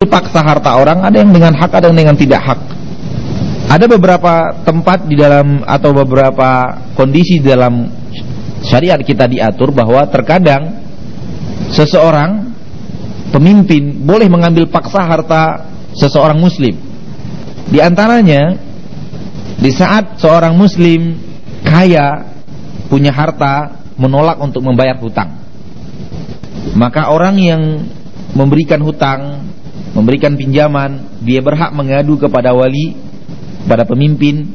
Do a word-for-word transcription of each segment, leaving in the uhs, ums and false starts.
paksa harta orang, ada yang dengan hak, ada yang dengan tidak hak. Ada beberapa tempat di dalam atau beberapa kondisi di dalam syariat kita diatur bahwa terkadang seseorang pemimpin boleh mengambil paksa harta seseorang muslim. Di antaranya di saat seorang muslim kaya, punya harta, menolak untuk membayar hutang, maka orang yang memberikan hutang, memberikan pinjaman, dia berhak mengadu kepada wali, pada pemimpin.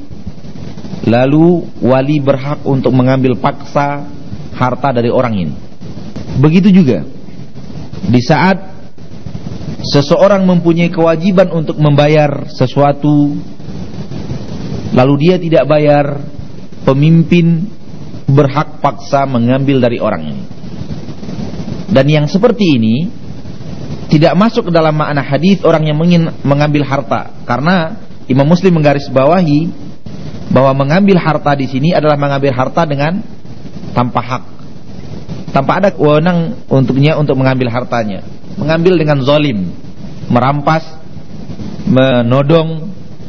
Lalu wali berhak untuk mengambil paksa harta dari orang ini. Begitu juga di saat seseorang mempunyai kewajiban untuk membayar sesuatu, lalu dia tidak bayar, pemimpin berhak paksa mengambil dari orang ini. Dan yang seperti ini tidak masuk ke dalam makna hadis orang yang ingin mengambil harta, karena Imam Muslim menggarisbawahi bahwa mengambil harta di sini adalah mengambil harta dengan tanpa hak, tanpa ada wewenang untuknya untuk mengambil hartanya. Mengambil dengan zalim, merampas, menodong,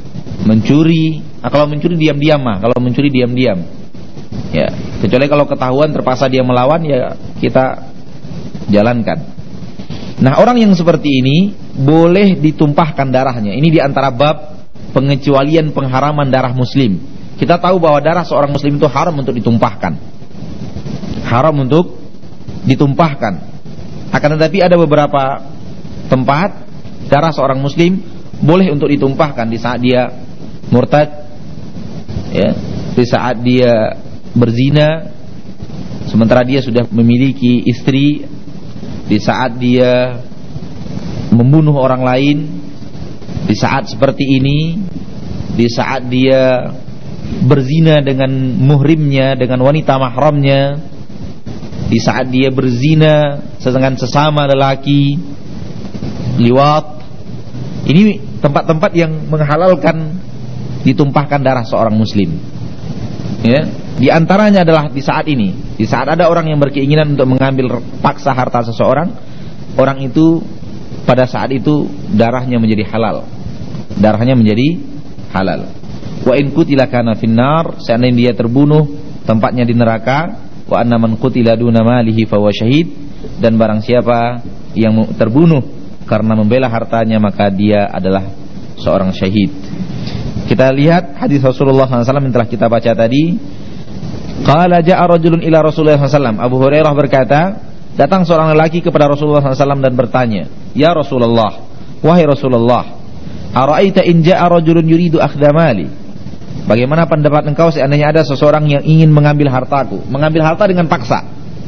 mencuri. Nah, kalau mencuri diam-diam mah, kalau mencuri diam-diam. Ya, kecuali kalau ketahuan terpaksa dia melawan, ya kita jalankan. Nah, orang yang seperti ini boleh ditumpahkan darahnya. Ini diantara bab pengecualian pengharaman darah muslim. Kita tahu bahwa darah seorang muslim itu haram untuk ditumpahkan, haram untuk ditumpahkan. Akan tetapi ada beberapa tempat darah seorang muslim boleh untuk ditumpahkan. Di saat dia murtad, ya, di saat dia berzina sementara dia sudah memiliki istri, di saat dia membunuh orang lain, di saat seperti ini, di saat dia berzina dengan muhrimnya, dengan wanita mahramnya, di saat dia berzina dengan sesama lelaki, liwat. Ini tempat-tempat yang menghalalkan ditumpahkan darah seorang muslim. Ya, di antaranya adalah di saat ini, di saat ada orang yang berkeinginan untuk mengambil paksa harta seseorang, orang itu pada saat itu darahnya menjadi halal. Darahnya menjadi halal. Wa in qutila kana finnar, seandainya dia terbunuh tempatnya di neraka. Wa anna man qutila duna malihi fa huwa syahid, dan barang siapa yang terbunuh karena membela hartanya maka dia adalah seorang syahid. Kita lihat hadis Rasulullah sallallahu alaihi wasallam yang telah kita baca tadi. Qala ja'a rajulun ila Rasulullah sallallahu alaihi wasallam. Abu Hurairah berkata, datang seorang lelaki kepada Rasulullah sallallahu alaihi wasallam dan bertanya, "Ya Rasulullah, wahai Rasulullah, ara'aita in ja'a rajulun yuridu akhdha mali?" Bagaimana pendapat engkau seandainya ada seseorang yang ingin mengambil hartaku, mengambil harta dengan paksa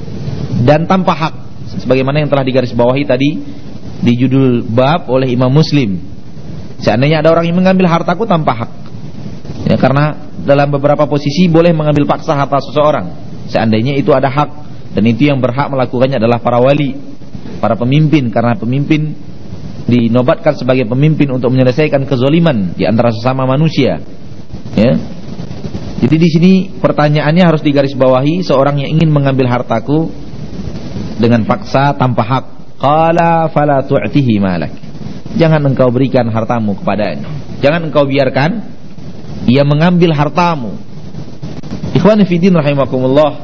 dan tanpa hak, sebagaimana yang telah digarisbawahi tadi di judul bab oleh Imam Muslim. Seandainya ada orang yang mengambil hartaku tanpa hak, ya, karena dalam beberapa posisi boleh mengambil paksa harta seseorang seandainya itu ada hak, dan itu yang berhak melakukannya adalah para wali, para pemimpin, karena pemimpin dinobatkan sebagai pemimpin untuk menyelesaikan kezaliman di antara sesama manusia. Ya. Jadi di sini pertanyaannya harus digarisbawahi, seorang yang ingin mengambil hartaku dengan paksa tanpa hak, qala fala tu'tihi malak. Jangan engkau berikan hartamu kepadanya. Jangan engkau biarkan ia mengambil hartamu. Ikhwani fiddin rahimakumullah,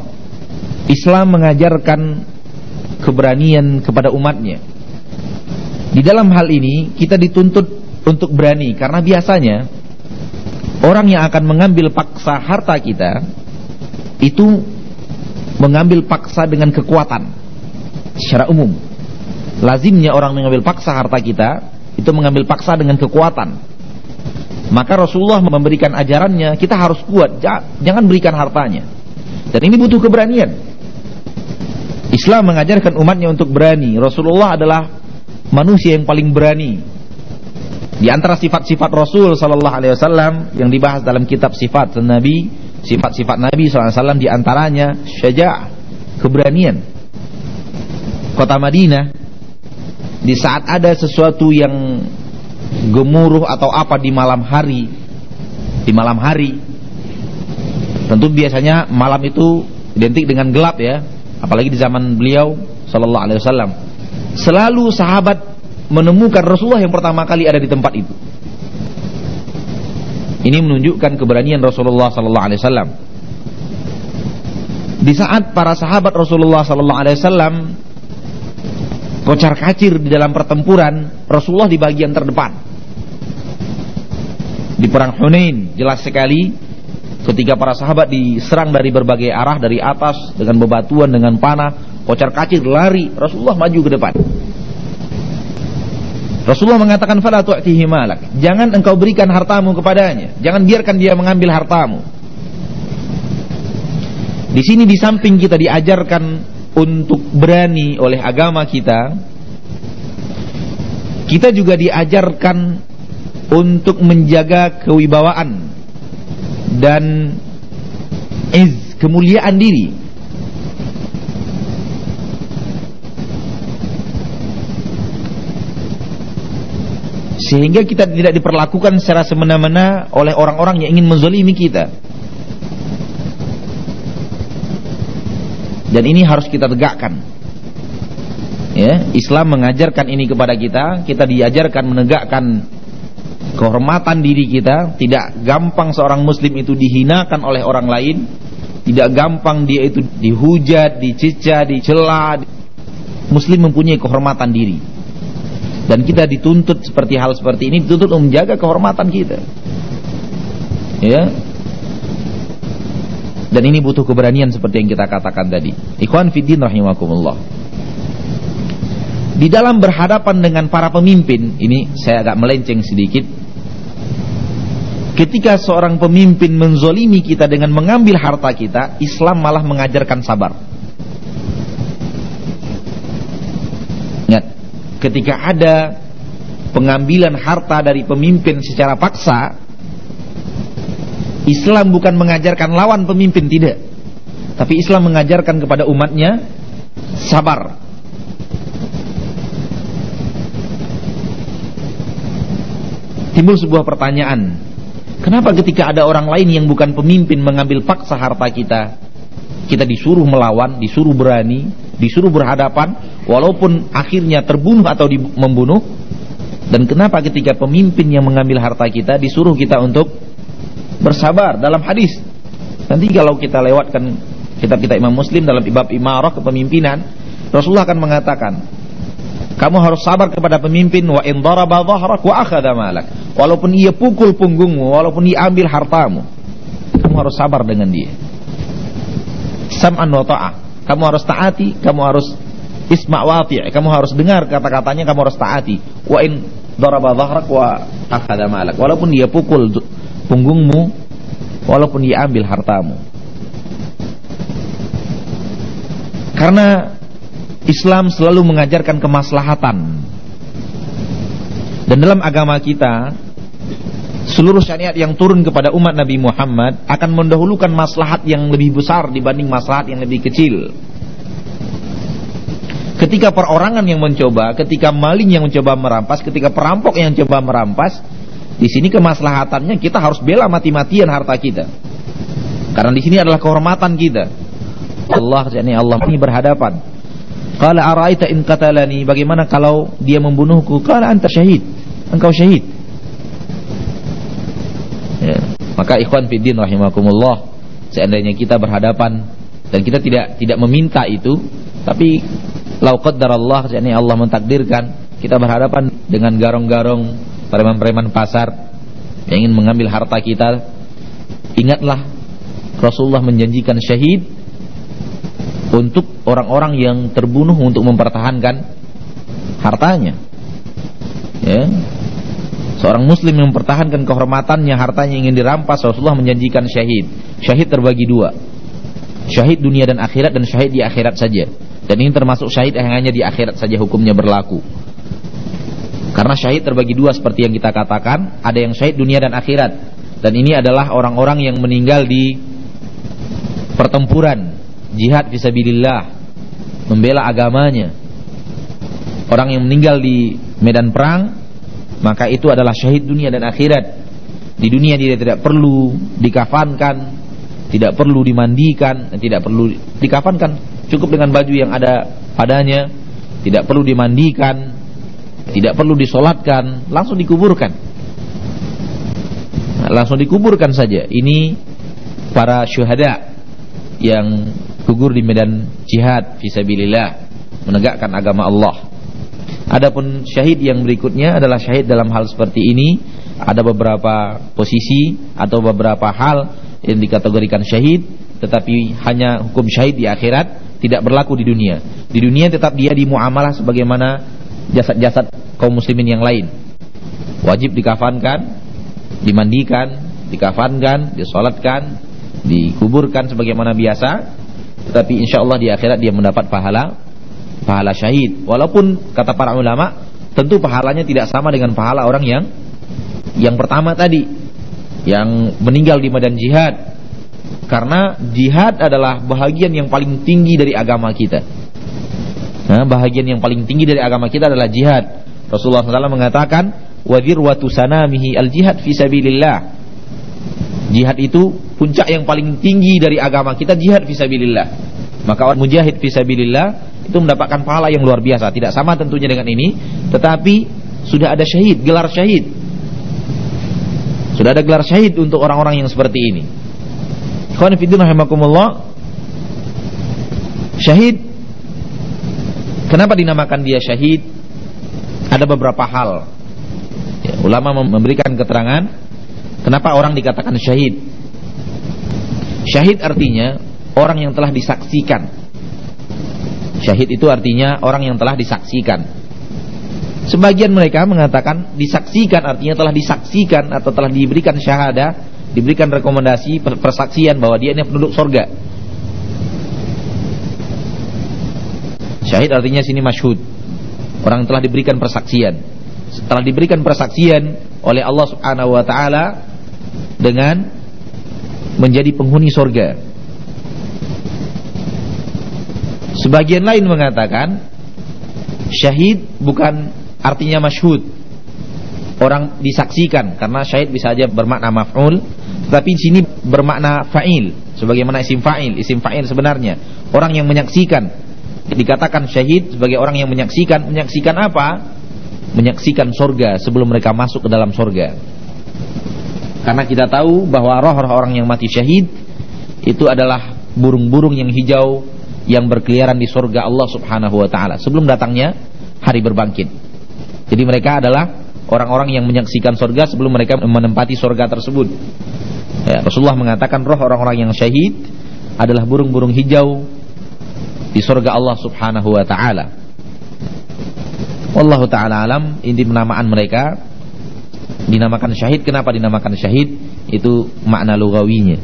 Islam mengajarkan keberanian kepada umatnya. Di dalam hal ini kita dituntut untuk berani, karena biasanya orang yang akan mengambil paksa harta kita itu mengambil paksa dengan kekuatan. Secara umum lazimnya orang mengambil paksa harta kita itu mengambil paksa dengan kekuatan. Maka Rasulullah memberikan ajarannya, kita harus kuat, jangan berikan hartanya. Dan ini butuh keberanian. Islam mengajarkan umatnya untuk berani. Rasulullah adalah manusia yang paling berani. Di antara sifat-sifat Rasul sallallahu alaihi wasallam yang dibahas dalam kitab sifat Nabi, sifat-sifat Nabi sallallahu alaihi wasallam di antaranya syaja'ah, keberanian. Kota Madinah, di saat ada sesuatu yang gemuruh atau apa di malam hari, di malam hari, tentu biasanya malam itu identik dengan gelap, ya, apalagi di zaman beliau sallallahu alaihi wasallam. Selalu sahabat menemukan Rasulullah yang pertama kali ada di tempat itu. Ini menunjukkan keberanian Rasulullah sallallahu alaihi wasallam. Di saat para sahabat Rasulullah sallallahu alaihi wasallam kocar-kacir di dalam pertempuran, Rasulullah di bagian terdepan. Di perang Hunain jelas sekali ketika para sahabat diserang dari berbagai arah, dari atas dengan bebatuan, dengan panah, kocar-kacir, lari, Rasulullah maju ke depan. Rasulullah mengatakan, "Fala tu'tihi malak." Jangan engkau berikan hartamu kepadanya. Jangan biarkan dia mengambil hartamu. Di sini di samping kita diajarkan untuk berani oleh agama kita, kita juga diajarkan untuk menjaga kewibawaan dan iz, kemuliaan diri. Sehingga kita tidak diperlakukan secara semena-mena oleh orang-orang yang ingin menzalimi kita. Dan ini harus kita tegakkan. Ya, Islam mengajarkan ini kepada kita. Kita diajarkan menegakkan kehormatan diri kita. Tidak gampang seorang muslim itu dihinakan oleh orang lain. Tidak gampang dia itu dihujat, diceca, dicela. Muslim mempunyai kehormatan diri. Dan kita dituntut seperti hal seperti ini, dituntut untuk menjaga kehormatan kita. Ya. Dan ini butuh keberanian seperti yang kita katakan tadi. Ikhwan fiddin rahimakumullah. Di dalam berhadapan dengan para pemimpin, ini saya agak melenceng sedikit. Ketika seorang pemimpin menzolimi kita dengan mengambil harta kita, Islam malah mengajarkan sabar. Ingat, ketika ada pengambilan harta dari pemimpin secara paksa, Islam bukan mengajarkan lawan pemimpin, tidak. Tapi Islam mengajarkan kepada umatnya sabar. Timbul sebuah pertanyaan, kenapa ketika ada orang lain yang bukan pemimpin mengambil paksa harta kita, kita disuruh melawan, disuruh berani, disuruh berhadapan, walaupun akhirnya terbunuh atau membunuh? Dan kenapa ketika pemimpin yang mengambil harta kita disuruh kita untuk bersabar? Dalam hadis, nanti kalau kita lewatkan kitab kita Imam Muslim dalam bab imarah kepemimpinan, Rasulullah akan mengatakan, kamu harus sabar kepada pemimpin, wa in daraba dhahrak wa akhadha malak. Walaupun ia pukul punggungmu, walaupun dia ambil hartamu, kamu harus sabar dengan dia. Sam'an wa ta'ah. Kamu harus taati, kamu harus isma' wati', kamu harus dengar kata-katanya, kamu harus taati. Wa in daraba dhahrak wa akhadha malak. Walaupun dia pukul punggungmu, walaupun dia ambil hartamu. Karena Islam selalu mengajarkan kemaslahatan. Dan dalam agama kita, seluruh syariat yang turun kepada umat Nabi Muhammad akan mendahulukan maslahat yang lebih besar dibanding maslahat yang lebih kecil. Ketika perorangan yang mencoba, ketika maling yang mencoba merampas, ketika perampok yang mencoba merampas, di sini kemaslahatannya kita harus bela mati-matian harta kita. Karena di sini adalah kehormatan kita. Allah, yakni Allah ini berhadapan. Qala ara'aita in qatalani, bagaimana kalau dia membunuhku? Qala anta syahid, engkau syahid. Ya. Maka ikhwan fiddin rahimakumullah, seandainya kita berhadapan dan kita tidak tidak meminta itu, tapi lau qaddarallah, yakni Allah mentakdirkan kita berhadapan dengan garong-garong preman-preman pasar yang ingin mengambil harta kita, ingatlah Rasulullah menjanjikan syahid untuk orang-orang yang terbunuh untuk mempertahankan hartanya. Ya. Seorang muslim yang mempertahankan kehormatannya, hartanya ingin dirampas, Rasulullah menjanjikan syahid. Syahid terbagi dua, syahid dunia dan akhirat, dan syahid di akhirat saja. Dan ini termasuk syahid yang hanya di akhirat saja hukumnya berlaku. Karena syahid terbagi dua seperti yang kita katakan, ada yang syahid dunia dan akhirat. Dan ini adalah orang-orang yang meninggal di pertempuran, jihad fisabilillah, membela agamanya. Orang yang meninggal di medan perang, maka itu adalah syahid dunia dan akhirat. Di dunia dia tidak perlu dikafankan, tidak perlu dimandikan, tidak perlu dikafankan, cukup dengan baju yang ada padanya, tidak perlu dimandikan, tidak perlu disolatkan, langsung dikuburkan. Nah, langsung dikuburkan saja. Ini para syuhada yang gugur di medan jihad fisabilillah, menegakkan agama Allah. Adapun syahid yang berikutnya adalah syahid dalam hal seperti ini. Ada beberapa posisi atau beberapa hal yang dikategorikan syahid, tetapi hanya hukum syahid di akhirat, tidak berlaku di dunia. Di dunia tetap dia dimuamalah sebagaimana jasad-jasad kaum muslimin yang lain. Wajib dikafankan, dimandikan, dikafankan, disolatkan, dikuburkan sebagaimana biasa. Tetapi insya Allah di akhirat dia mendapat pahala pahala syahid. Walaupun kata para ulama, tentu pahalanya tidak sama dengan pahala orang yang yang pertama tadi, yang meninggal di medan jihad. Karena jihad adalah bahagian yang paling tinggi dari agama kita. Nah, bahagian yang paling tinggi dari agama kita adalah jihad. Rasulullah shallallahu alaihi wasallam mengatakan, wa dzirwatu sanamihi al-jihad fi sabilillah. Jihad itu puncak yang paling tinggi dari agama kita, jihad fi sabilillah. Maka orang mujahid fi sabilillah itu mendapatkan pahala yang luar biasa. Tidak sama tentunya dengan ini, tetapi sudah ada syahid, gelar syahid. Sudah ada gelar syahid untuk orang-orang yang seperti ini. Ikhwan fillah rahimakumullah. Syahid, kenapa dinamakan dia syahid? Ada beberapa hal. Ya, ulama memberikan keterangan kenapa orang dikatakan syahid. Syahid artinya orang yang telah disaksikan. Syahid itu artinya orang yang telah disaksikan. Sebagian mereka mengatakan disaksikan artinya telah disaksikan atau telah diberikan syahadah, diberikan rekomendasi persaksian bahwa dia ini penduduk surga. Syahid artinya sini masyhud, orang yang telah diberikan persaksian. Setelah diberikan persaksian oleh Allah Subhanahu wa taala dengan menjadi penghuni surga. Sebagian lain mengatakan syahid bukan artinya masyhud, orang disaksikan, karena syahid bisa saja bermakna maf'ul, tapi di sini bermakna fa'il, sebagaimana isim fa'il. Isim fa'il sebenarnya orang yang menyaksikan. Dikatakan syahid sebagai orang yang menyaksikan. Menyaksikan apa? Menyaksikan surga sebelum mereka masuk ke dalam surga. Karena kita tahu bahwa roh-roh orang yang mati syahid itu adalah burung-burung yang hijau yang berkeliaran di surga Allah Subhanahu wa taala sebelum datangnya hari berbangkit. Jadi mereka adalah orang-orang yang menyaksikan surga sebelum mereka menempati surga tersebut. Ya, Rasulullah mengatakan roh orang-orang yang syahid adalah burung-burung hijau di surga Allah Subhanahu wa taala. Wallahu taala alam. Inti penamaan mereka dinamakan syahid. Kenapa dinamakan syahid? Itu makna lugawinya.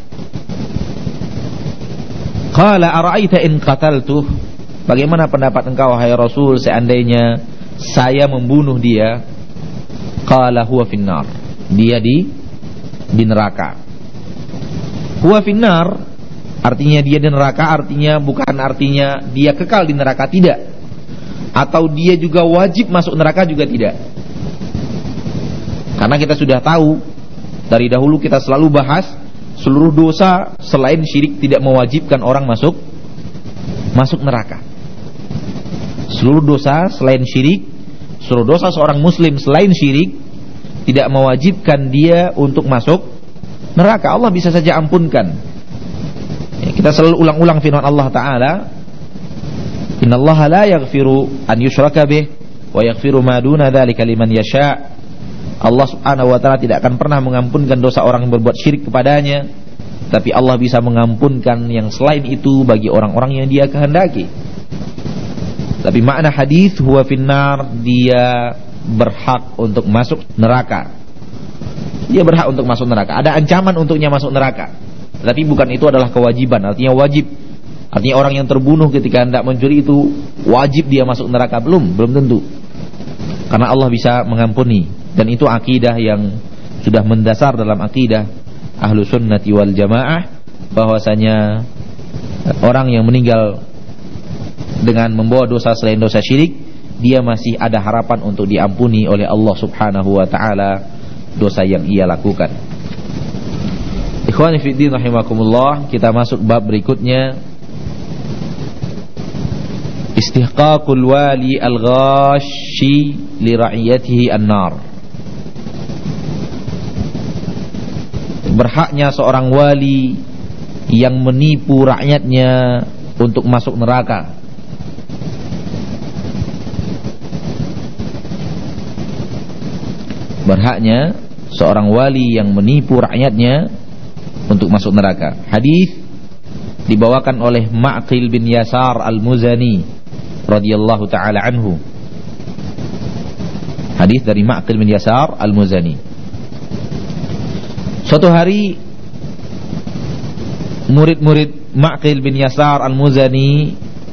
Qala ara'aita in qataltuh? Bagaimana pendapat engkau wahai Rasul seandainya saya membunuh dia? Qala huwa finnar. Dia di di neraka. Huwa finnar artinya dia di neraka, artinya bukan artinya dia kekal di neraka, tidak. Atau dia juga wajib masuk neraka, juga tidak. Karena kita sudah tahu dari dahulu, kita selalu bahas seluruh dosa selain syirik tidak mewajibkan orang masuk masuk neraka. Seluruh dosa selain syirik, seluruh dosa seorang muslim selain syirik tidak mewajibkan dia untuk masuk neraka. Allah bisa saja ampunkan. Ya, kita selalu ulang-ulang firman Allah Ta'ala, innallaha la yaghfiru an yushraka bih wa yaghfiru ma duna dzalika liman yasha. Allah Subhanahu wa taala tidak akan pernah mengampunkan dosa orang yang berbuat syirik kepadanya, tapi Allah bisa mengampunkan yang selain itu bagi orang-orang yang dia kehendaki. Tapi makna hadis huwa finnar, dia berhak untuk masuk neraka. Dia berhak untuk masuk neraka. Ada ancaman untuknya masuk neraka, tapi bukan itu adalah kewajiban. Artinya wajib. Artinya orang yang terbunuh ketika hendak mencuri itu wajib dia masuk neraka, belum, belum tentu. Karena Allah bisa mengampuni, dan itu akidah yang sudah mendasar dalam akidah Ahlus Sunnati wal Jamaah, bahwasanya orang yang meninggal dengan membawa dosa selain dosa syirik, dia masih ada harapan untuk diampuni oleh Allah Subhanahu wa taala dosa yang ia lakukan. Ikhwani fi din rahimakumullah, kita masuk bab berikutnya, istihqaqul wali al-ghashi li ra'iyatihi an-nar. Berhaknya seorang wali yang menipu rakyatnya untuk masuk neraka. Berhaknya seorang wali yang menipu rakyatnya untuk masuk neraka. Hadis dibawakan oleh Ma'qil bin Yasar al-Muzani radhiyallahu taala anhu. Hadis dari Ma'qil bin Yasar al-Muzani. Suatu hari murid-murid Ma'qil bin Yasar al-Muzani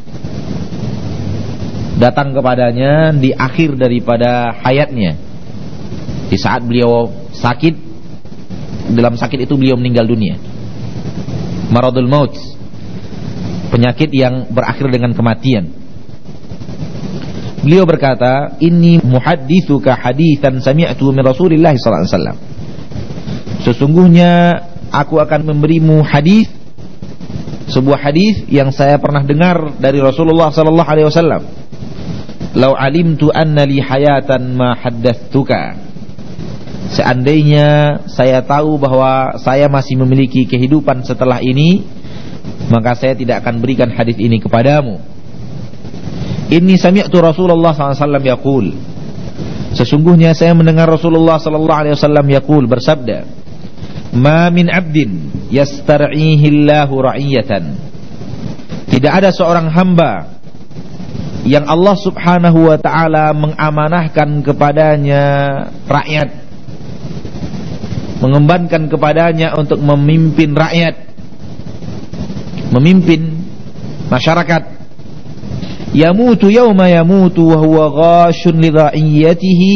datang kepadanya di akhir daripada hayatnya, di saat beliau sakit. Dalam sakit itu beliau meninggal dunia, maradul maut, penyakit yang berakhir dengan kematian. Beliau berkata, "Inni muhadditsuka haditsan sami'tu min Rasulillah sallallahu alaihi wasallam." Sesungguhnya aku akan memberimu hadis, sebuah hadis yang saya pernah dengar dari Rasulullah sallallahu alaihi wasallam. "Lau alimtu anna li hayatan ma haddatsuka." Seandainya saya tahu bahwa saya masih memiliki kehidupan setelah ini, maka saya tidak akan berikan hadis ini kepadamu. Inni sami'tu Rasulullah sallallahu alaihi wasallam yaqul. Sesungguhnya saya mendengar Rasulullah sallallahu alaihi wasallam yaqul, bersabda, "Ma min 'abdin yastar'ihi Allahu ra'iyatan." Tidak ada seorang hamba yang Allah Subhanahu wa taala mengamanahkan kepadanya rakyat, mengembankan kepadanya untuk memimpin rakyat, memimpin masyarakat. Yamutu yawma yamutu wa huwa ghashun li ra'iyatihi.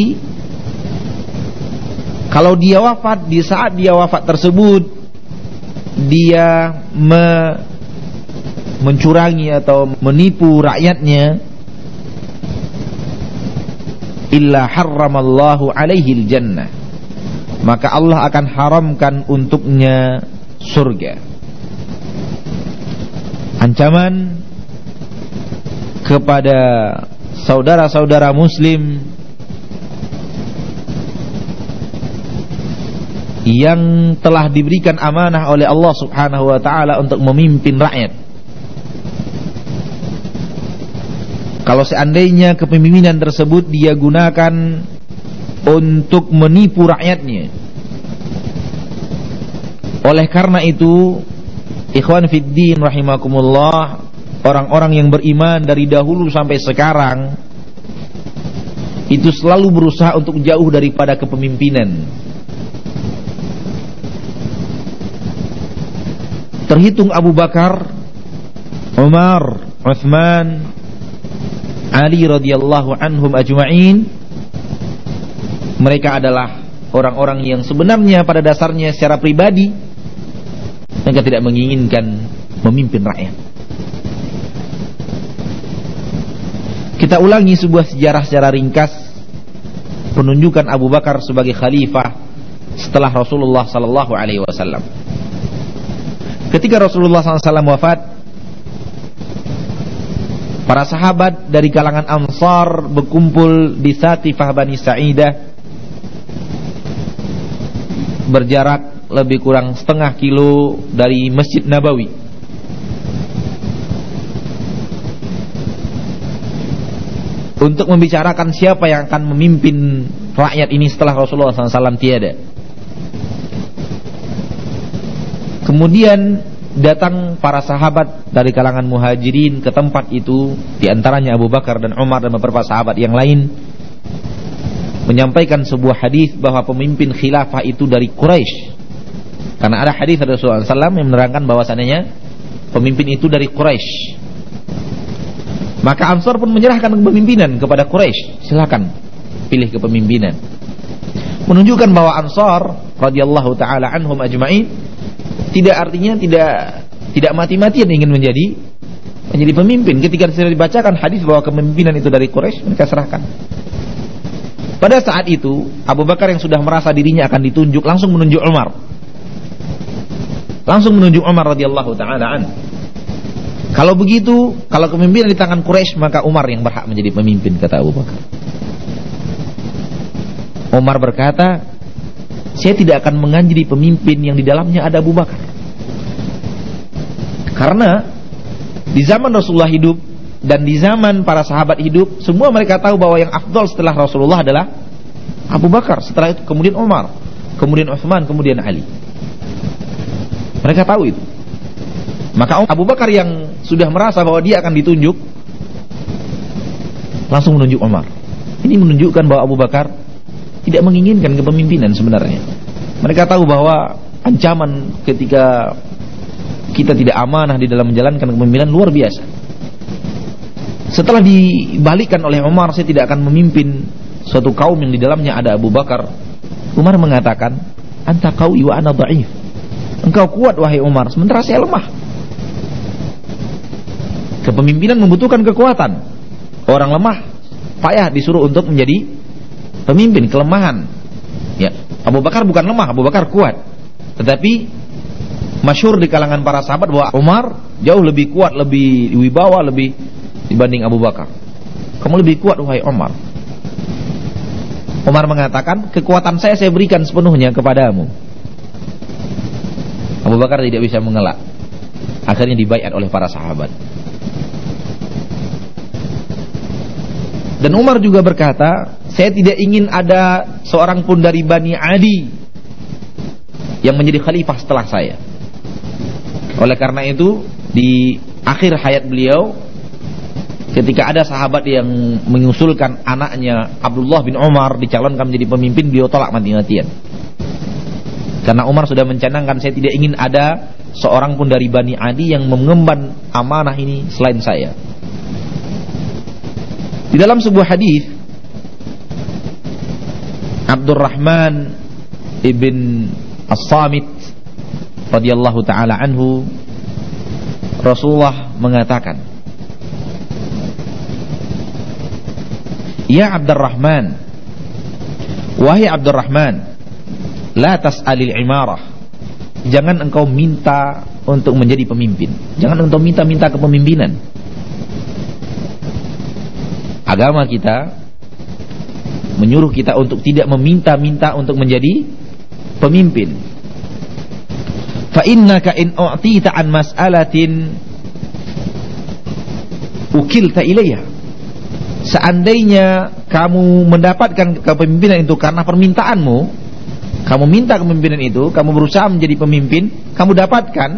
Kalau dia wafat, di saat dia wafat tersebut dia me mencurangi atau menipu rakyatnya, illa harramallahu alaihi al-jannah, maka Allah akan haramkan untuknya surga. Ancaman kepada saudara-saudara muslim yang telah diberikan amanah oleh Allah Subhanahu wa taala untuk memimpin rakyat. Kalau seandainya kepemimpinan tersebut dia gunakan untuk menipu rakyatnya, oleh karena itu, ikhwan fiddin rahimakumullah, orang-orang yang beriman dari dahulu sampai sekarang itu selalu berusaha untuk jauh daripada kepemimpinan. Terhitung Abu Bakar, Umar, Utsman, Ali radhiyallahu anhum ajma'in, mereka adalah orang-orang yang sebenarnya pada dasarnya secara pribadi mereka tidak menginginkan memimpin rakyat. Kita ulangi sebuah sejarah secara ringkas penunjukan Abu Bakar sebagai khalifah setelah Rasulullah sallallahu alaihi wasallam. Ketika Rasulullah sallallahu alaihi wasallam wafat, para sahabat dari kalangan Ansar berkumpul di Satifah Bani Sa'idah, berjarak lebih kurang setengah kilo dari Masjid Nabawi. Untuk membicarakan siapa yang akan memimpin rakyat ini setelah Rasulullah sallallahu alaihi wasallam tiada. Kemudian datang para sahabat dari kalangan muhajirin ke tempat itu, di antaranya Abu Bakar dan Umar dan beberapa sahabat yang lain, menyampaikan sebuah hadis bahwa pemimpin khilafah itu dari Quraisy. Karena ada hadis dari Rasulullah sallallahu alaihi wasallam yang menerangkan bahwasannya pemimpin itu dari Quraisy. Maka Ansar pun menyerahkan kepemimpinan kepada Quraisy. Silakan pilih kepemimpinan. Menunjukkan bahwa Ansar radhiyallahu taala anhum ajma'in tidak artinya tidak tidak mati-matian ingin menjadi menjadi pemimpin. Ketika sudah dibacakan hadis bahwa kepemimpinan itu dari Quraisy, mereka serahkan. Pada saat itu Abu Bakar yang sudah merasa dirinya akan ditunjuk langsung menunjuk Umar. Langsung menunjuk Umar radhiyallahu taala anhu. Kalau begitu, kalau kepemimpinan di tangan Quraisy, maka Umar yang berhak menjadi pemimpin, kata Abu Bakar. Umar berkata, saya tidak akan menjadi pemimpin yang di dalamnya ada Abu Bakar. Karena di zaman Rasulullah hidup dan di zaman para sahabat hidup, semua mereka tahu bahwa yang afdal setelah Rasulullah adalah Abu Bakar, setelah itu kemudian Umar, kemudian Utsman, kemudian Ali. Mereka tahu itu. Maka Abu Bakar yang sudah merasa bahwa dia akan ditunjuk, langsung menunjuk Umar. Ini menunjukkan bahwa Abu Bakar tidak menginginkan kepemimpinan sebenarnya. Mereka tahu bahwa ancaman ketika kita tidak amanah di dalam menjalankan kepemimpinan luar biasa. Setelah dibalikkan oleh Umar, saya tidak akan memimpin suatu kaum yang di dalamnya ada Abu Bakar. Umar mengatakan, anta qawi wa ana dha'if. Engkau kuat wahai Umar, sementara saya lemah. Kepemimpinan membutuhkan kekuatan. Orang lemah payah disuruh untuk menjadi pemimpin, kelemahan. Ya, Abu Bakar bukan lemah, Abu Bakar kuat. Tetapi masyhur di kalangan para sahabat bahwa Umar jauh lebih kuat, lebih wibawa, lebih dibanding Abu Bakar. Kamu lebih kuat wahai Umar. Umar mengatakan, kekuatan saya saya berikan sepenuhnya kepadamu. Abu Bakar tidak bisa mengelak. Akhirnya dibaiat oleh para sahabat. Dan Umar juga berkata, saya tidak ingin ada seorang pun dari Bani Adi yang menjadi khalifah setelah saya. Oleh karena itu, di akhir hayat beliau, ketika ada sahabat yang mengusulkan anaknya Abdullah bin Umar dicalonkan menjadi pemimpin, beliau tolak mati-matian. Karena Umar sudah mencanangkan, saya tidak ingin ada seorang pun dari Bani Adi yang mengemban amanah ini selain saya. Di dalam sebuah hadis, Abdurrahman ibn As-Samit radhiyallahu taala anhu, Rasulullah mengatakan, ya Abdurrahman, wahai Abdurrahman, la tas'alil imarah, jangan engkau minta untuk menjadi pemimpin, jangan engkau minta-minta kepemimpinan. Agama kita menyuruh kita untuk tidak meminta-minta untuk menjadi pemimpin. Fa innaka in u'tita an mas'alatin ukilta ilayha. Seandainya kamu mendapatkan kepemimpinan itu karena permintaanmu, kamu minta kepemimpinan itu, kamu berusaha menjadi pemimpin, kamu dapatkan,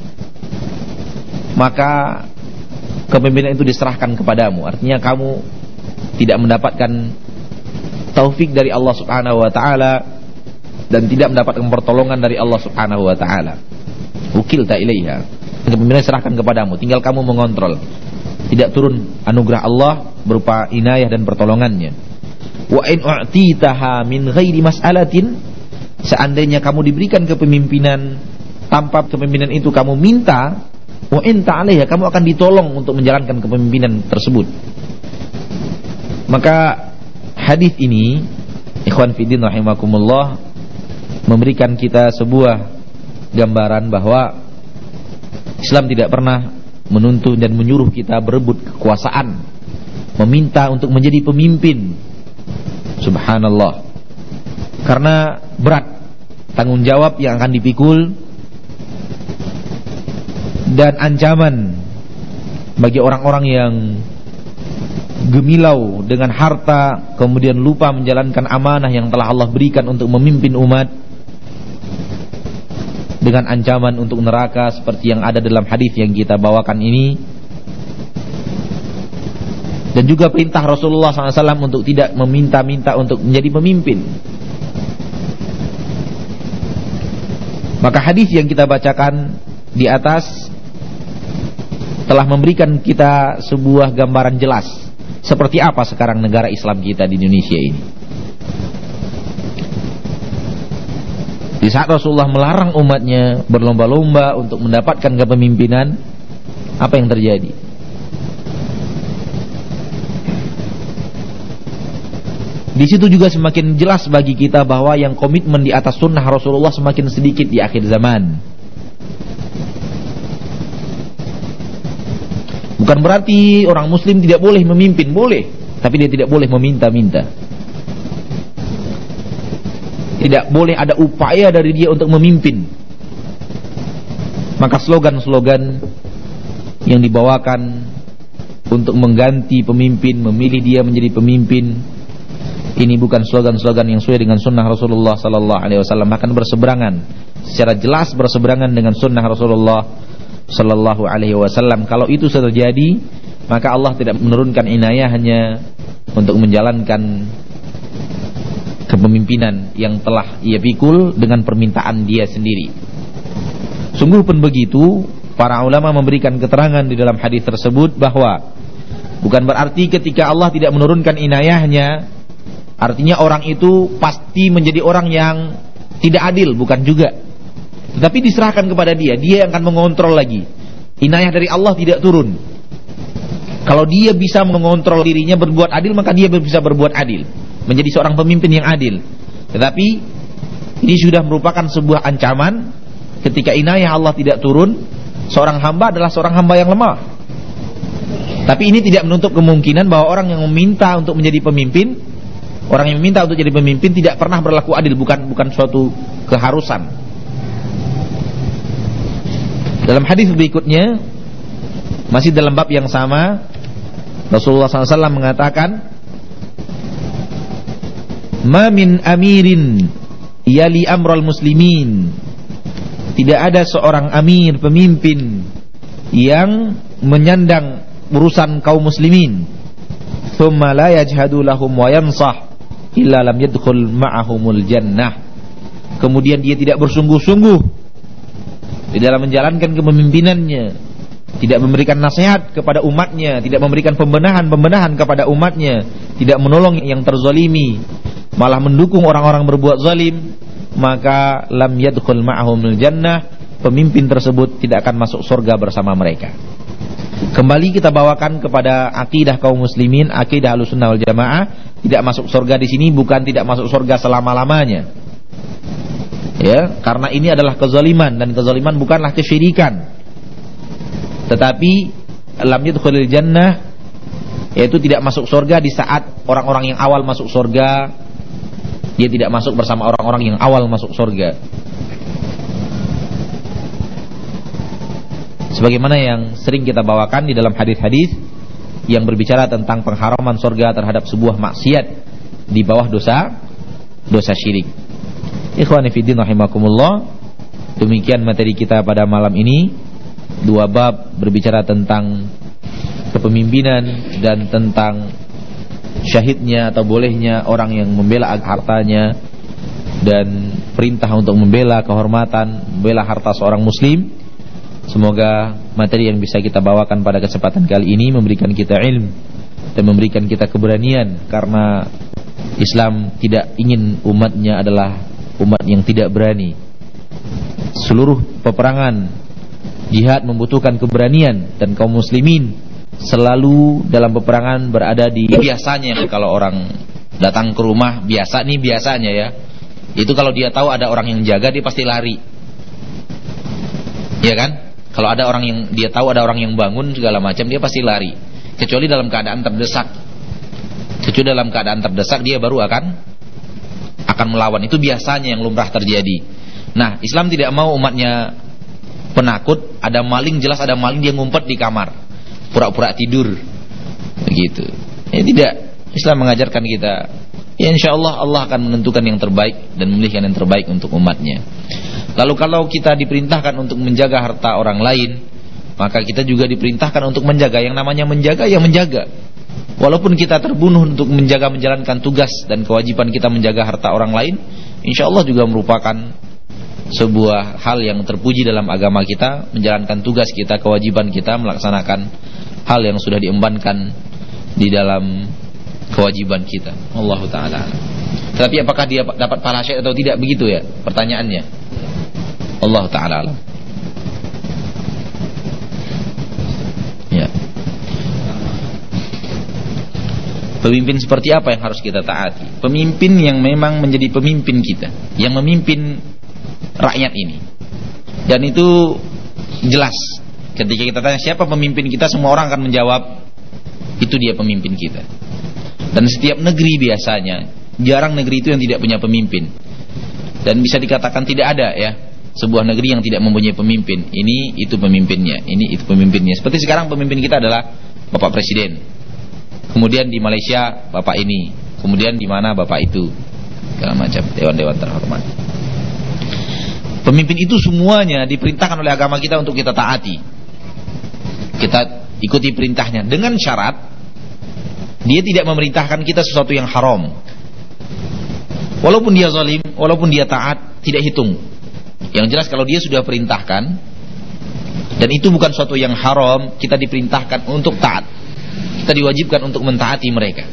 maka kepemimpinan itu diserahkan kepadamu. Artinya kamu tidak mendapatkan taufik dari Allah Subhanahu wa taala dan tidak mendapatkan pertolongan dari Allah Subhanahu wa taala. Ukilta ilaiha. Kepemimpinan diserahkan kepadamu, tinggal kamu mengontrol. Tidak turun anugerah Allah berupa inayah dan pertolongannya. Wa in u'titaha min ghairi mas'alatin, seandainya kamu diberikan kepemimpinan tanpa kepemimpinan itu kamu minta, wa in ta'alaiha, kamu akan ditolong untuk menjalankan kepemimpinan tersebut. Maka hadis ini, ikhwan fiddin rahimakumullah, memberikan kita sebuah gambaran bahwa Islam tidak pernah menuntut dan menyuruh kita berebut kekuasaan, meminta untuk menjadi pemimpin. Subhanallah. Karena berat tanggung jawab yang akan dipikul dan ancaman bagi orang-orang yang gemilau dengan harta kemudian lupa menjalankan amanah yang telah Allah berikan untuk memimpin umat, dengan ancaman untuk neraka seperti yang ada dalam hadis yang kita bawakan ini. Dan juga perintah Rasulullah shallallahu alaihi wasallam untuk tidak meminta-minta untuk menjadi pemimpin. Maka hadis yang kita bacakan di atas telah memberikan kita sebuah gambaran jelas seperti apa sekarang negara Islam kita di Indonesia ini. Di saat Rasulullah melarang umatnya berlomba-lomba untuk mendapatkan kepemimpinan, apa yang terjadi? Di situ juga semakin jelas bagi kita bahwa yang komitmen di atas sunnah Rasulullah semakin sedikit di akhir zaman. Bukan berarti orang muslim tidak boleh memimpin, boleh, tapi dia tidak boleh meminta-minta. Tidak boleh ada upaya dari dia untuk memimpin. Maka slogan-slogan yang dibawakan untuk mengganti pemimpin, memilih dia menjadi pemimpin, ini bukan slogan-slogan yang sesuai dengan sunnah Rasulullah sallallahu alaihi wasallam, bahkan berseberangan, secara jelas berseberangan dengan sunnah Rasulullah sallallahu alaihi wasallam. Kalau itu sudah terjadi, maka Allah tidak menurunkan inayah hanya untuk menjalankan kepemimpinan yang telah ia pikul dengan permintaan dia sendiri. Sungguh pun begitu, para ulama memberikan keterangan di dalam hadis tersebut bahwa bukan berarti ketika Allah tidak menurunkan inayahnya artinya orang itu pasti menjadi orang yang tidak adil, bukan juga. Tetapi diserahkan kepada dia, dia yang akan mengontrol lagi. Inayah dari Allah tidak turun. Kalau dia bisa mengontrol dirinya berbuat adil, maka dia bisa berbuat adil, menjadi seorang pemimpin yang adil. Tetapi ini sudah merupakan sebuah ancaman. Ketika inayah Allah tidak turun, seorang hamba adalah seorang hamba yang lemah. Tapi ini tidak menutup kemungkinan bahwa orang yang meminta untuk menjadi pemimpin, orang yang meminta untuk jadi pemimpin tidak pernah berlaku adil, bukan bukan suatu keharusan. Dalam hadis berikutnya, masih dalam bab yang sama, Rasulullah sallallahu alaihi wasallam mengatakan, "Ma min amirin yali amral muslimin." Tidak ada seorang amir, pemimpin yang menyandang urusan kaum muslimin, thumma la yajhadu lahum wa yansah illa lam yadkhul ma'ahumul jannah. Kemudian dia tidak bersungguh-sungguh di dalam menjalankan kepemimpinannya, tidak memberikan nasihat kepada umatnya, tidak memberikan pembenahan-pembenahan kepada umatnya, tidak menolong yang terzalimi, malah mendukung orang-orang berbuat zalim, maka lam yadkhul ma'ahumul jannah, pemimpin tersebut tidak akan masuk surga bersama mereka. Kembali kita bawakan kepada akidah kaum muslimin, akidah Ahlussunnah wal Jamaah. Tidak masuk surga di sini bukan tidak masuk surga selama-lamanya. Ya, karena ini adalah kezaliman, dan kezaliman bukanlah kesyirikan. Tetapi lam yadkhulul jannah, yaitu tidak masuk surga di saat orang-orang yang awal masuk surga, dia tidak masuk bersama orang-orang yang awal masuk surga. Sebagaimana yang sering kita bawakan di dalam hadis-hadis yang berbicara tentang pengharaman surga terhadap sebuah maksiat di bawah dosa dosa syirik. Ikhwani fiddin rahimakumullah, demikian materi kita pada malam ini. Dua bab berbicara tentang kepemimpinan dan tentang syahidnya atau bolehnya orang yang membela hartanya, dan perintah untuk membela kehormatan, membela harta seorang muslim. Semoga materi yang bisa kita bawakan pada kesempatan kali ini memberikan kita ilmu dan memberikan kita keberanian, karena Islam tidak ingin umatnya adalah umat yang tidak berani. Seluruh peperangan jihad membutuhkan keberanian, dan kaum muslimin selalu dalam peperangan berada di biasanya. Kalau orang datang ke rumah biasa nih, biasanya ya, itu kalau dia tahu ada orang yang jaga, dia pasti lari, ya kan? Kalau ada orang yang dia tahu ada orang yang bangun segala macam, dia pasti lari. Kecuali dalam keadaan terdesak. Kecuali dalam keadaan terdesak dia baru akan akan melawan. Itu biasanya yang lumrah terjadi. Nah, Islam tidak mau umatnya penakut. Ada maling, jelas ada maling, dia ngumpet di kamar, pura-pura tidur, begitu. Ya tidak. Islam mengajarkan kita, ya insya Allah Allah akan menentukan yang terbaik dan memilihkan yang terbaik untuk umatnya. Lalu kalau kita diperintahkan untuk menjaga harta orang lain, maka kita juga diperintahkan untuk menjaga. Yang namanya menjaga, ya menjaga. Walaupun kita terbunuh untuk menjaga, menjalankan tugas dan kewajiban kita menjaga harta orang lain, insya Allah juga merupakan sebuah hal yang terpuji dalam agama kita. Menjalankan tugas kita, kewajiban kita, melaksanakan hal yang sudah diembankan di dalam kewajiban kita. Allahu ta'ala. Tetapi apakah dia dapat pahala syahid atau tidak, begitu ya pertanyaannya. Allah ta'ala alam. Ya. Pemimpin seperti apa yang harus kita taati? Pemimpin yang memang menjadi pemimpin kita, yang memimpin rakyat ini. Dan itu jelas Ketika kita tanya siapa pemimpin kita, semua orang akan menjawab itu dia pemimpin kita. Dan setiap negeri biasanya, jarang negeri itu yang tidak punya pemimpin. Dan bisa dikatakan tidak ada ya sebuah negeri yang tidak mempunyai pemimpin. Ini itu pemimpinnya, ini itu pemimpinnya. Seperti sekarang pemimpin kita adalah Bapak Presiden. Kemudian di Malaysia Bapak ini, kemudian di mana Bapak itu, segala macam dewan-dewan terhormat. Pemimpin itu semuanya diperintahkan oleh agama kita untuk kita taati. Kita ikuti perintahnya dengan syarat dia tidak memerintahkan kita sesuatu yang haram. Walaupun dia zalim, walaupun dia taat, tidak hitung. Yang jelas kalau dia sudah perintahkan dan itu bukan sesuatu yang haram, kita diperintahkan untuk taat. Kita diwajibkan untuk mentaati mereka.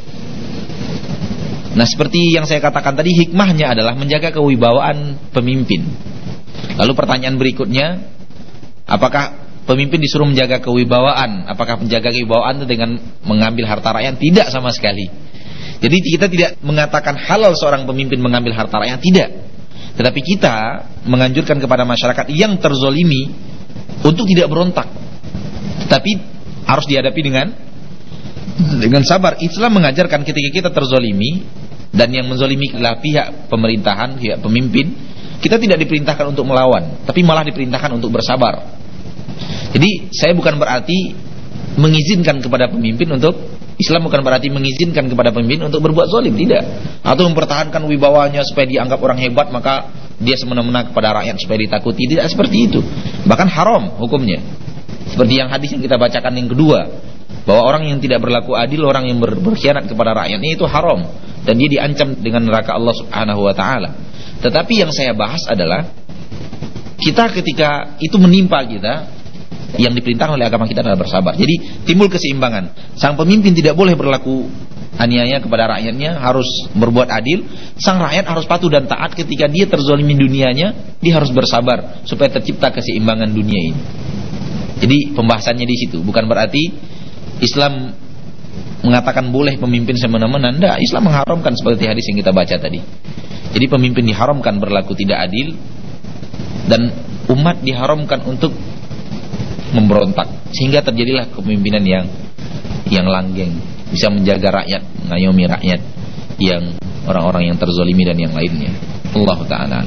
Nah, seperti yang saya katakan tadi, hikmahnya adalah menjaga kewibawaan pemimpin. Lalu pertanyaan berikutnya, apakah pemimpin disuruh menjaga kewibawaan? Apakah menjaga kewibawaan itu dengan mengambil harta rakyat? Tidak sama sekali. Jadi kita tidak mengatakan halal seorang pemimpin mengambil harta rakyat, tidak. Tetapi kita menganjurkan kepada masyarakat yang terzolimi untuk tidak berontak, tetapi harus dihadapi dengan dengan sabar. Islam mengajarkan ketika kita terzolimi dan yang menzolimi adalah pihak pemerintahan, pihak pemimpin, kita tidak diperintahkan untuk melawan, tapi malah diperintahkan untuk bersabar. Jadi saya bukan berarti mengizinkan kepada pemimpin untuk, Islam bukan berarti mengizinkan kepada pemimpin untuk berbuat zalim, tidak. Atau mempertahankan wibawanya supaya dianggap orang hebat, maka dia semena-mena kepada rakyat supaya ditakuti. Tidak seperti itu. Bahkan haram hukumnya. Seperti yang hadis yang kita bacakan yang kedua, bahwa orang yang tidak berlaku adil, orang yang ber berkhianat kepada rakyatnya, itu haram dan dia diancam dengan neraka Allah Subhanahu wa taala. Tetapi yang saya bahas adalah kita ketika itu menimpa kita, yang diperintahkan oleh agama kita adalah bersabar. Jadi timbul keseimbangan. Sang pemimpin tidak boleh berlaku aniaya kepada rakyatnya, harus berbuat adil. Sang rakyat harus patuh dan taat. Ketika dia terzalimi dunianya, dia harus bersabar supaya tercipta keseimbangan dunia ini. Jadi pembahasannya di situ. Bukan berarti Islam mengatakan boleh pemimpin semena-mena. Tidak, Islam mengharamkan seperti hadis yang kita baca tadi. Jadi pemimpin diharamkan berlaku tidak adil, dan umat diharamkan untuk memberontak, sehingga terjadilah kepemimpinan yang yang langgeng, bisa menjaga rakyat, mengayomi rakyat yang orang-orang yang terzolimi dan yang lainnya. Allah Ta'ala.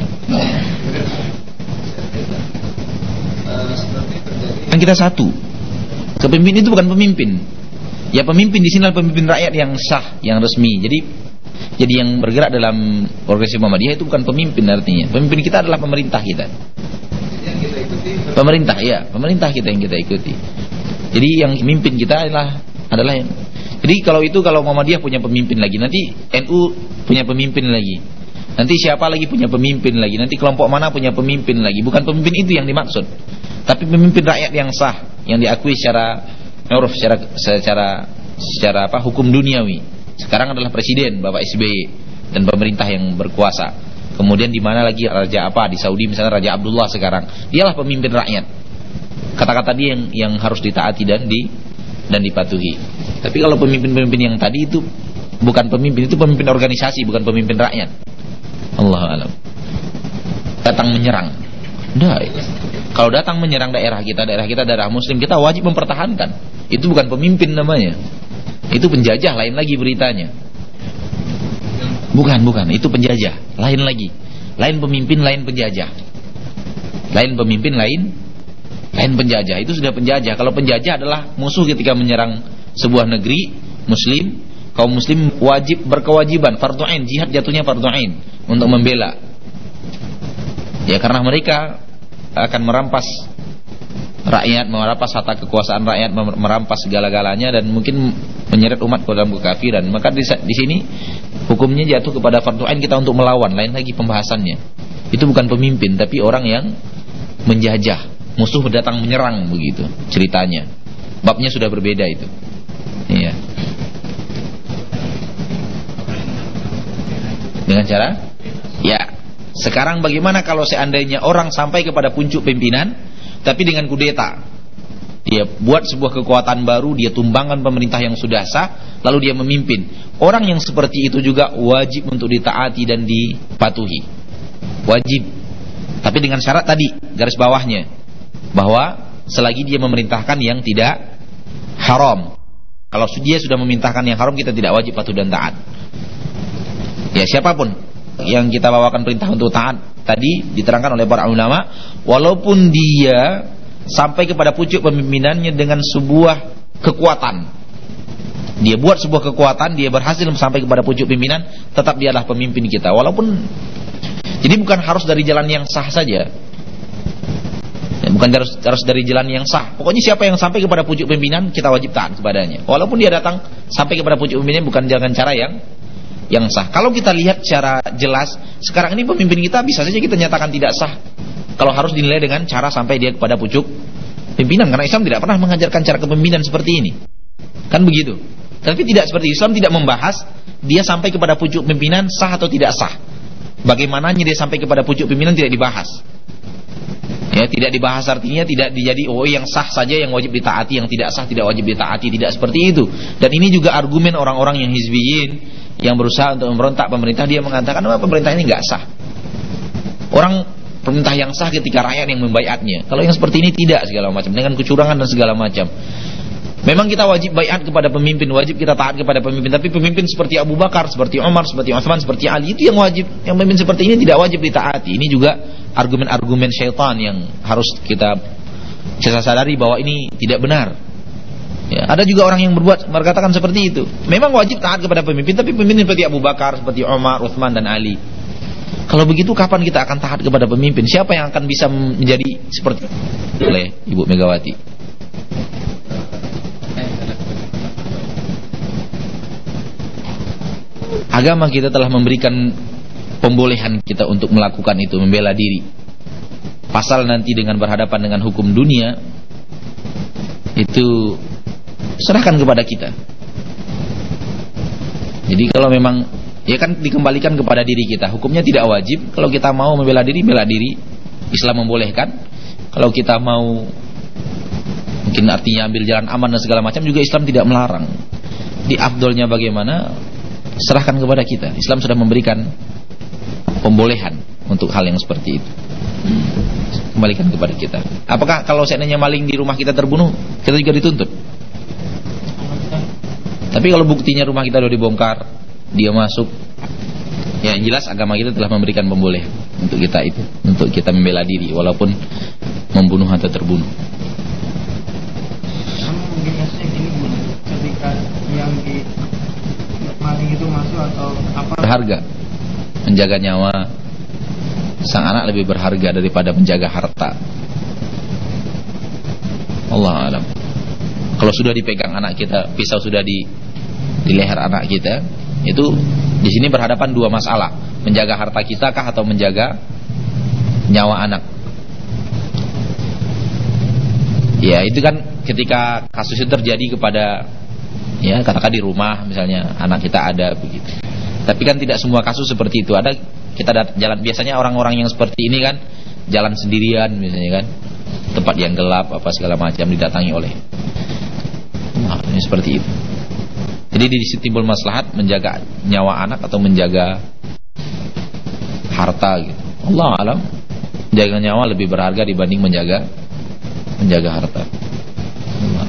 Yang kita satu, kepemimpin itu bukan pemimpin. Ya pemimpin di sini adalah pemimpin rakyat yang sah, yang resmi. Jadi jadi yang bergerak dalam organisasi Muhammadiyah itu bukan pemimpin artinya. Pemimpin kita adalah pemerintah kita. Pemerintah, ya, pemerintah kita yang kita ikuti. Jadi yang memimpin kita adalah adalah yang. Jadi kalau itu, kalau Muhammadiyah punya pemimpin lagi, nanti N U punya pemimpin lagi, nanti siapa lagi punya pemimpin lagi, nanti kelompok mana punya pemimpin lagi. Bukan pemimpin itu yang dimaksud, tapi pemimpin rakyat yang sah, yang diakui secara uruf, secara secara secara apa hukum duniawi. Sekarang adalah presiden Bapak S B Y dan pemerintah yang berkuasa. Kemudian di mana lagi raja apa di Saudi misalnya, Raja Abdullah sekarang, dialah pemimpin rakyat. Kata-kata dia yang yang harus ditaati dan di dan dipatuhi. Tapi kalau pemimpin-pemimpin yang tadi itu bukan pemimpin, itu pemimpin organisasi, bukan pemimpin rakyat. Allahu a'lam. Datang menyerang. Nah, kalau datang menyerang daerah kita, daerah kita daerah muslim, kita wajib mempertahankan. Itu bukan pemimpin namanya. Itu penjajah, lain lagi beritanya. Bukan, bukan, itu penjajah, lain lagi. Lain pemimpin, lain penjajah. Lain pemimpin, lain lain penjajah. Itu sudah penjajah. Kalau penjajah adalah musuh ketika menyerang sebuah negeri muslim, kaum muslim wajib berkewajiban, fardhu ain, jihad jatuhnya fardhu ain untuk membela. Ya karena mereka akan merampas rakyat, merampas harta kekuasaan rakyat, merampas segala-galanya dan mungkin menyeret umat ke dalam kekafiran. Maka di, di sini hukumnya jatuh kepada fardhu ain kita untuk melawan. Lain lagi pembahasannya. Itu bukan pemimpin, tapi orang yang menjajah. Musuh datang menyerang, begitu ceritanya. Babnya sudah berbeda itu. Iya. Dengan cara? Ya. Sekarang bagaimana kalau seandainya orang sampai kepada puncak pimpinan, tapi dengan kudeta? Dia buat sebuah kekuatan baru, dia tumbangkan pemerintah yang sudah sah, lalu dia memimpin. Orang yang seperti itu juga wajib untuk ditaati dan dipatuhi. Wajib. Tapi dengan syarat tadi, garis bawahnya, bahwa selagi dia memerintahkan yang tidak haram. Kalau dia sudah memerintahkan yang haram, kita tidak wajib patuh dan taat. Ya, siapapun yang kita bawakan perintah untuk taat tadi diterangkan oleh para ulama, walaupun dia sampai kepada pucuk pemimpinannya dengan sebuah kekuatan, dia buat sebuah kekuatan, dia berhasil sampai kepada pucuk pimpinan, tetap dia adalah pemimpin kita. Walaupun, jadi bukan harus dari jalan yang sah saja, ya, bukan harus, harus dari jalan yang sah. Pokoknya siapa yang sampai kepada pucuk pimpinan, kita wajib taat kepadanya. Walaupun dia datang sampai kepada pucuk pimpinan bukan dengan cara yang yang sah. Kalau kita lihat secara jelas, sekarang ini pemimpin kita bisa saja kita nyatakan tidak sah kalau harus dinilai dengan cara sampai dia kepada pucuk pimpinan, karena Islam tidak pernah mengajarkan cara kepemimpinan seperti ini. Kan begitu. Tapi tidak seperti Islam tidak membahas dia sampai kepada pucuk pimpinan sah atau tidak sah. Bagaimananya dia sampai kepada pucuk pimpinan tidak dibahas. Ya, tidak dibahas artinya tidak dijadi oh yang sah saja yang wajib ditaati, yang tidak sah tidak wajib ditaati, tidak seperti itu. Dan ini juga argumen orang-orang yang hizbiyin yang berusaha untuk memberontak pemerintah. Dia mengatakan bahwa pemerintah ini enggak sah. Orang pemerintah yang sah ketika rakyat yang membaiatnya. Kalau yang seperti ini tidak, segala macam dengan kecurangan dan segala macam. Memang kita wajib baiat kepada pemimpin, wajib kita taat kepada pemimpin, tapi pemimpin seperti Abu Bakar, seperti Umar, seperti Utsman, seperti Ali itu yang wajib. Yang pemimpin seperti ini tidak wajib ditaati. Ini juga argumen-argumen syaitan yang harus kita kita sadari bahwa ini tidak benar. Ya, ada juga orang yang berbuat berkatakan seperti itu. Memang wajib taat kepada pemimpin, tapi pemimpin seperti Abu Bakar, seperti Umar, Utsman dan Ali. Kalau begitu kapan kita akan taat kepada pemimpin? Siapa yang akan bisa menjadi seperti oleh Ibu Megawati? Agama kita telah memberikan pembolehan kita untuk melakukan itu, membela diri. Pasal nanti dengan berhadapan dengan hukum dunia itu serahkan kepada kita. Jadi kalau memang ya kan dikembalikan kepada diri kita. Hukumnya tidak wajib. Kalau kita mau membela diri, bela diri. Islam membolehkan. Kalau kita mau mungkin artinya ambil jalan aman dan segala macam, juga Islam tidak melarang. Di afdolnya bagaimana, serahkan kepada kita. Islam sudah memberikan pembolehan untuk hal yang seperti itu. Kembalikan kepada kita. Apakah kalau seandainya maling di rumah kita terbunuh, kita juga dituntut? Tapi kalau buktinya rumah kita sudah dibongkar, dia masuk, ya yang jelas agama kita telah memberikan pembolehan untuk kita itu, untuk kita membela diri walaupun membunuh atau terbunuh. Mungkin kasusnya gini Bu, ketika yang di maling itu masuk atau apa? Berharga, menjaga nyawa sang anak lebih berharga daripada menjaga harta. Allah alam. Kalau sudah dipegang anak kita, pisau sudah di di leher anak kita, itu di sini berhadapan dua masalah: menjaga harta kita kah atau menjaga nyawa anak. Ya itu kan ketika kasus itu terjadi kepada, ya katakan di rumah misalnya anak kita ada begitu. Tapi kan tidak semua kasus seperti itu. Ada kita jalan, biasanya orang-orang yang seperti ini kan jalan sendirian misalnya kan, tempat yang gelap apa segala macam didatangi oleh. Nah, ini seperti itu. Jadi di situ timbul maslahat menjaga nyawa anak atau menjaga harta gitu. Allah alam, menjaga nyawa lebih berharga dibanding menjaga menjaga harta. Allah.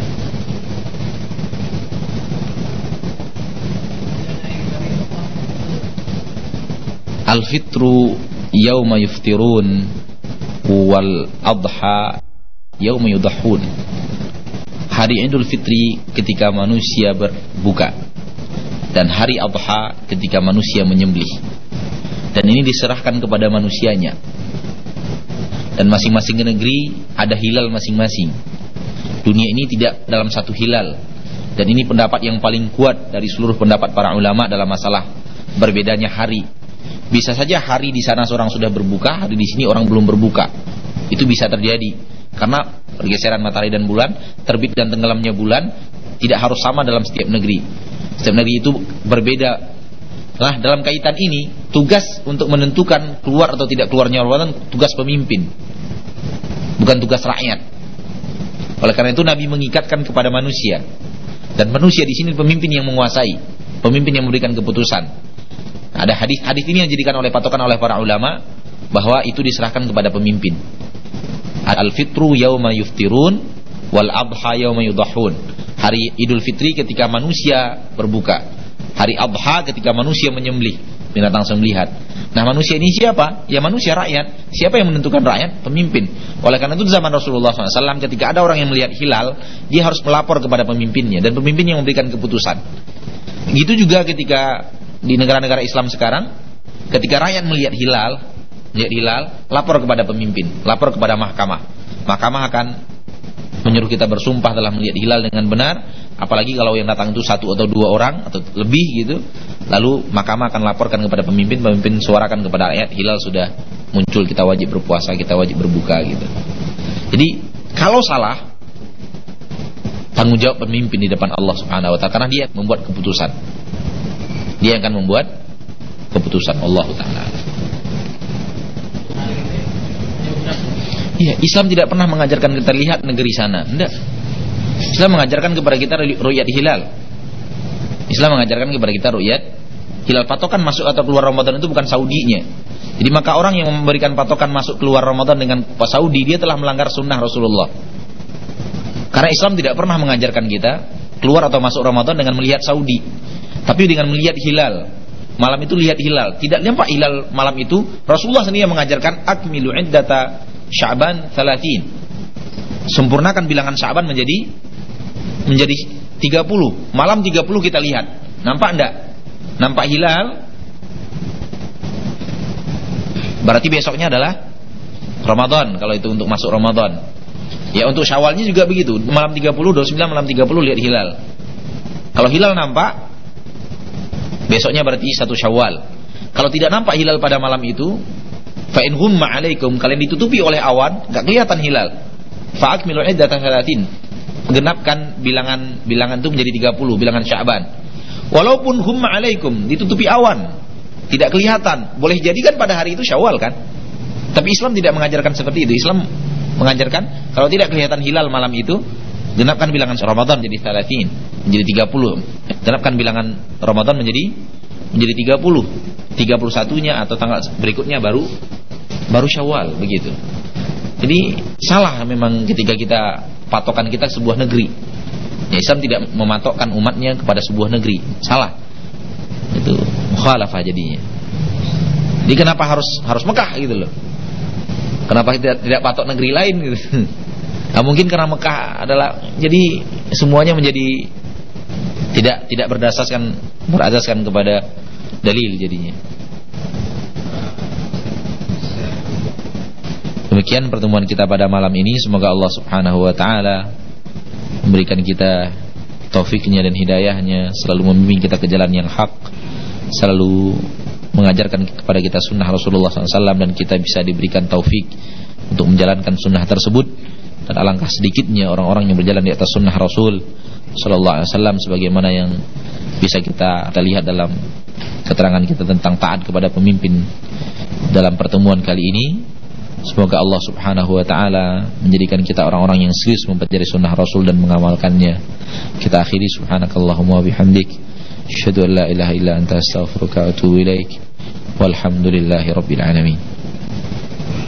Al-fitru yauma yuftirun wal adha yauma yudhahun. Hari Idul Fitri ketika manusia berbuka, dan hari Adha ketika manusia menyembelih. Dan ini diserahkan kepada manusianya. Dan masing-masing negeri ada hilal masing-masing. Dunia ini tidak dalam satu hilal. Dan ini pendapat yang paling kuat dari seluruh pendapat para ulama dalam masalah berbedanya hari. Bisa saja hari di sana seorang sudah berbuka, hari di sini orang belum berbuka. Itu bisa terjadi. Karena pergeseran matahari dan bulan, terbit dan tenggelamnya bulan tidak harus sama dalam setiap negeri. Setiap negeri itu berbeda. Nah, dalam kaitan ini, tugas untuk menentukan keluar atau tidak keluarnya Ramadan tugas pemimpin, bukan tugas rakyat. Oleh karena itu Nabi mengikatkan kepada manusia, dan manusia di sini pemimpin yang menguasai, pemimpin yang memberikan keputusan. Nah, ada hadis-hadis ini yang dijadikan oleh patokan oleh para ulama bahwa itu diserahkan kepada pemimpin. Al-fitru yauma yuftirun wal adha yauma yudhahun. Hari Idul Fitri ketika manusia berbuka, hari Adha ketika manusia menyembelih binatang sembelihan. Nah, manusia ini siapa? Ya manusia, rakyat. Siapa yang menentukan rakyat? Pemimpin. Oleh karena itu zaman Rasulullah shallallahu alaihi wasallam ketika ada orang yang melihat hilal, dia harus melapor kepada pemimpinnya, dan pemimpin yang memberikan keputusan. Gitu juga ketika di negara-negara Islam sekarang, ketika rakyat melihat hilal, melihat hilal, lapor kepada pemimpin, lapor kepada mahkamah. Mahkamah akan menyuruh kita bersumpah telah melihat hilal dengan benar. Apalagi kalau yang datang itu satu atau dua orang atau lebih gitu. Lalu mahkamah akan laporkan kepada pemimpin, pemimpin suarakan kepada rakyat, hilal sudah muncul, kita wajib berpuasa, kita wajib berbuka gitu. Jadi kalau salah, tanggung jawab pemimpin di depan Allah Subhanahu wa taala, karena dia membuat keputusan. Dia akan membuat keputusan, Allah taala. Iya, Islam tidak pernah mengajarkan kita lihat negeri sana. Tidak. Islam mengajarkan kepada kita ru'yat hilal. Islam mengajarkan kepada kita ru'yat hilal. Patokan masuk atau keluar Ramadan itu bukan Saudinya. Jadi maka orang yang memberikan patokan masuk keluar Ramadan dengan Saudi, dia telah melanggar sunnah Rasulullah. Karena Islam tidak pernah mengajarkan kita keluar atau masuk Ramadan dengan melihat Saudi, tapi dengan melihat hilal. Malam itu lihat hilal. Tidak nampak hilal malam itu, Rasulullah sendiri yang mengajarkan akmilu iddata Sya'ban salatin. Sempurnakan bilangan Sya'ban menjadi menjadi tiga puluh. Malam tiga puluh kita lihat. Nampak enggak? Nampak hilal? Berarti besoknya adalah Ramadan, kalau itu untuk masuk Ramadan. Ya, untuk Syawalnya juga begitu. Malam tiga puluh, dua puluh sembilan, malam tiga puluh lihat hilal. Kalau hilal nampak, besoknya berarti satu Syawal. Kalau tidak nampak hilal pada malam itu, fa in humma alaikum, kalian ditutupi oleh awan, enggak kelihatan hilal, fa akmilu iddata salatin, genapkan bilangan bilangan itu menjadi tiga puluh, bilangan Sya'ban. Walaupun humma alaikum, ditutupi awan, tidak kelihatan, boleh jadi kan pada hari itu Syawal kan. Tapi Islam tidak mengajarkan seperti itu. Islam mengajarkan kalau tidak kelihatan hilal malam itu, genapkan bilangan Ramadan menjadi salatin, menjadi tiga puluh. Genapkan bilangan Ramadan menjadi menjadi tiga puluh. tiga puluh satunya atau tanggal berikutnya baru baru Syawal begitu. Jadi salah memang ketika kita patokan kita sebuah negeri. Ya, Islam tidak mematokkan umatnya kepada sebuah negeri. Salah. Itu mukhalafah jadinya. Jadi kenapa harus harus Mekah gitu loh? Kenapa tidak tidak patok negeri lain gitu? Nah, mungkin karena Mekah adalah, jadi semuanya menjadi tidak tidak berdasarkan berdasarkan kepada dalil jadinya. Demikian pertemuan kita pada malam ini. Semoga Allah Subhanahu wa taala memberikan kita taufiknya dan hidayahnya, selalu membimbing kita ke jalan yang hak, selalu mengajarkan kepada kita sunnah Rasulullah shallallahu alaihi wasallam, dan kita bisa diberikan taufik untuk menjalankan sunnah tersebut. Dan alangkah sedikitnya orang-orang yang berjalan di atas sunnah Rasul sallallahu alaihi wasallam, sebagaimana yang bisa kita, kita lihat dalam keterangan kita tentang taat kepada pemimpin dalam pertemuan kali ini. Semoga Allah Subhanahu wa taala menjadikan kita orang-orang yang serius mempelajari sunnah Rasul dan mengamalkannya. Kita akhiri, subhanakallahumma wa bihamdik, asyhadu an la ilaha illa anta, astaghfiruka wa atubu ilaik. Walhamdulillahi rabbil alamin.